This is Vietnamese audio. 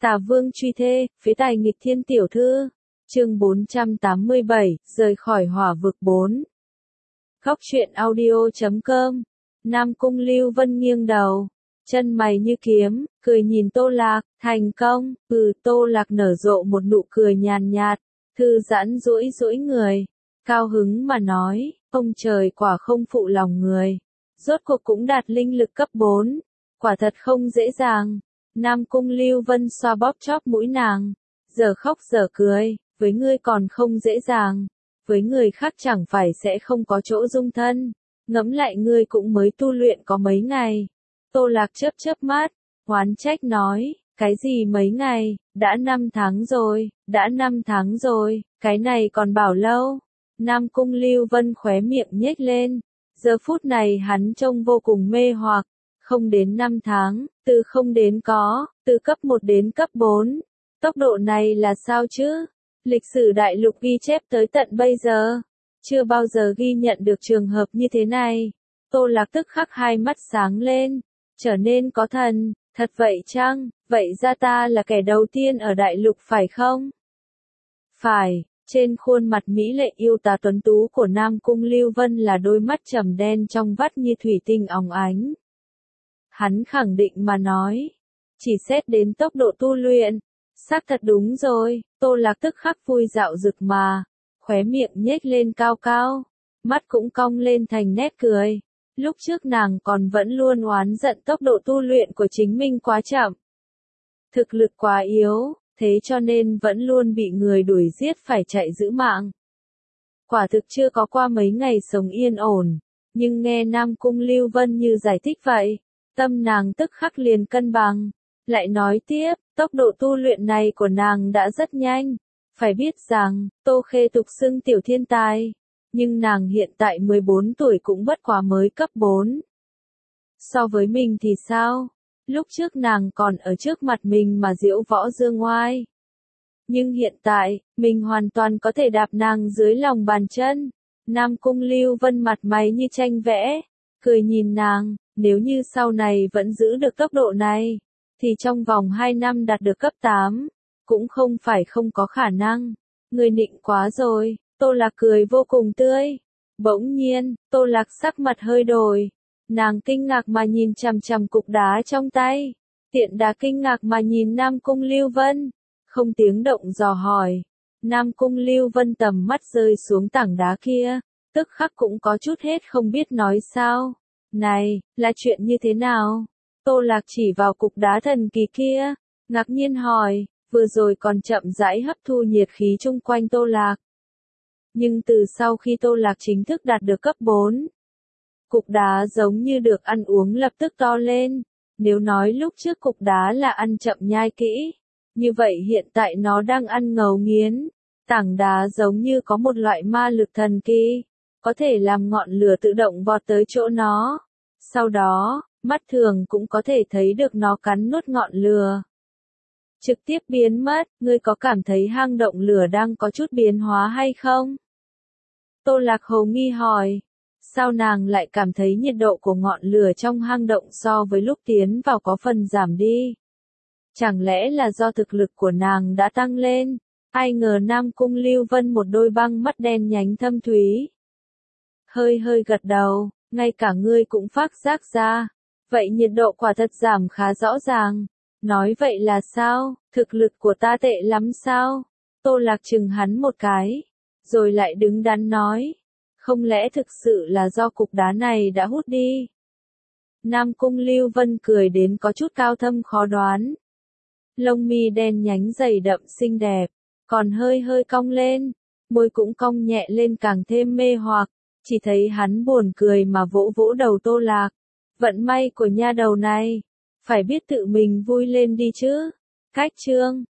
Tà Vương truy thê, phế tài nghịch thiên tiểu thư. Chương 487, rời khỏi hỏa vực 4. Góc truyện audio.com. Nam Cung Lưu Vân nghiêng đầu, chân mày như kiếm, cười nhìn Tô Lạc, thành công. Tô Lạc nở rộ một nụ cười nhàn nhạt, thư giãn duỗi duỗi người, cao hứng mà nói, ông trời quả không phụ lòng người, rốt cuộc cũng đạt linh lực cấp 4, quả thật không dễ dàng. Nam Cung Lưu Vân xoa bóp chóp mũi nàng, giờ khóc giờ cười, với ngươi còn không dễ dàng, với người khác chẳng phải sẽ không có chỗ dung thân, ngẫm lại ngươi cũng mới tu luyện có mấy ngày. Tô Lạc chớp chớp mắt, oán trách nói, cái gì mấy ngày, đã 5 tháng rồi, đã 5 tháng rồi, cái này còn bảo lâu. Nam Cung Lưu Vân khóe miệng nhếch lên, giờ phút này hắn trông vô cùng mê hoặc, không đến 5 tháng, từ không đến có, từ cấp 1 đến cấp 4, tốc độ này là sao chứ? Lịch sử đại lục ghi chép tới tận bây giờ, chưa bao giờ ghi nhận được trường hợp như thế này. Tô Lạc tức khắc hai mắt sáng lên, trở nên có thần, thật vậy chăng, vậy ra ta là kẻ đầu tiên ở đại lục phải không? Phải, trên khuôn mặt mỹ lệ yêu tà tuấn tú của Nam Cung Lưu Vân là đôi mắt trầm đen trong vắt như thủy tinh óng ánh. Hắn khẳng định mà nói, chỉ xét đến tốc độ tu luyện, xác thật đúng rồi. Tô Lạc tức khắc vui dạo rực mà, khóe miệng nhếch lên cao cao, mắt cũng cong lên thành nét cười. Lúc trước nàng còn vẫn luôn oán giận tốc độ tu luyện của chính mình quá chậm, thực lực quá yếu, thế cho nên vẫn luôn bị người đuổi giết phải chạy giữ mạng. Quả thực chưa có qua mấy ngày sống yên ổn, nhưng nghe Nam Cung Lưu Vân như giải thích vậy, tâm nàng tức khắc liền cân bằng, lại nói tiếp, tốc độ tu luyện này của nàng đã rất nhanh, phải biết rằng, Tô Khê tục xưng tiểu thiên tài, nhưng nàng hiện tại 14 tuổi cũng bất quá mới cấp 4. So với mình thì sao? Lúc trước nàng còn ở trước mặt mình mà diễu võ dương oai. Nhưng hiện tại, mình hoàn toàn có thể đạp nàng dưới lòng bàn chân. Nam Cung Lưu Vân mặt mày như tranh vẽ, cười nhìn nàng, nếu như sau này vẫn giữ được tốc độ này, thì trong vòng 2 năm đạt được cấp 8, cũng không phải không có khả năng. Người nịnh quá rồi. Tô Lạc cười vô cùng tươi. Bỗng nhiên, Tô Lạc sắc mặt hơi đổi. Nàng kinh ngạc mà nhìn chằm chằm cục đá trong tay. Tiện đà kinh ngạc mà nhìn Nam Cung Lưu Vân. Không tiếng động dò hỏi. Nam Cung Lưu Vân tầm mắt rơi xuống tảng đá kia. Tức khắc cũng có chút hết không biết nói sao. Này, là chuyện như thế nào? Tô Lạc chỉ vào cục đá thần kỳ kia. Ngạc nhiên hỏi, vừa rồi còn chậm rãi hấp thu nhiệt khí chung quanh Tô Lạc. Nhưng từ sau khi Tô Lạc chính thức đạt được cấp 4, cục đá giống như được ăn uống lập tức to lên. Nếu nói lúc trước cục đá là ăn chậm nhai kỹ, như vậy hiện tại nó đang ăn ngấu nghiến. Tảng đá giống như có một loại ma lực thần kỳ, có thể làm ngọn lửa tự động vọt tới chỗ nó. Sau đó, mắt thường cũng có thể thấy được nó cắn nuốt ngọn lửa, trực tiếp biến mất. Ngươi có cảm thấy hang động lửa đang có chút biến hóa hay không? Tô Lạc hồ nghi hỏi. Sao nàng lại cảm thấy nhiệt độ của ngọn lửa trong hang động so với lúc tiến vào có phần giảm đi? Chẳng lẽ là do thực lực của nàng đã tăng lên? Ai ngờ Nam Cung Lưu Vân một đôi băng mắt đen nhánh thâm thúy, hơi hơi gật đầu, ngay cả ngươi cũng phát giác ra. Vậy nhiệt độ quả thật giảm khá rõ ràng. Nói vậy là sao? Thực lực của ta tệ lắm sao? Tô Lạc chừng hắn một cái, rồi lại đứng đắn nói, không lẽ thực sự là do cục đá này đã hút đi? Nam Cung Lưu Vân cười đến có chút cao thâm khó đoán. Lông mi đen nhánh dày đậm xinh đẹp, còn hơi hơi cong lên, môi cũng cong nhẹ lên càng thêm mê hoặc. Chỉ thấy hắn buồn cười mà vỗ vỗ đầu Tô Lạc. Vận may của nha đầu này, phải biết tự mình vui lên đi chứ. Cách chương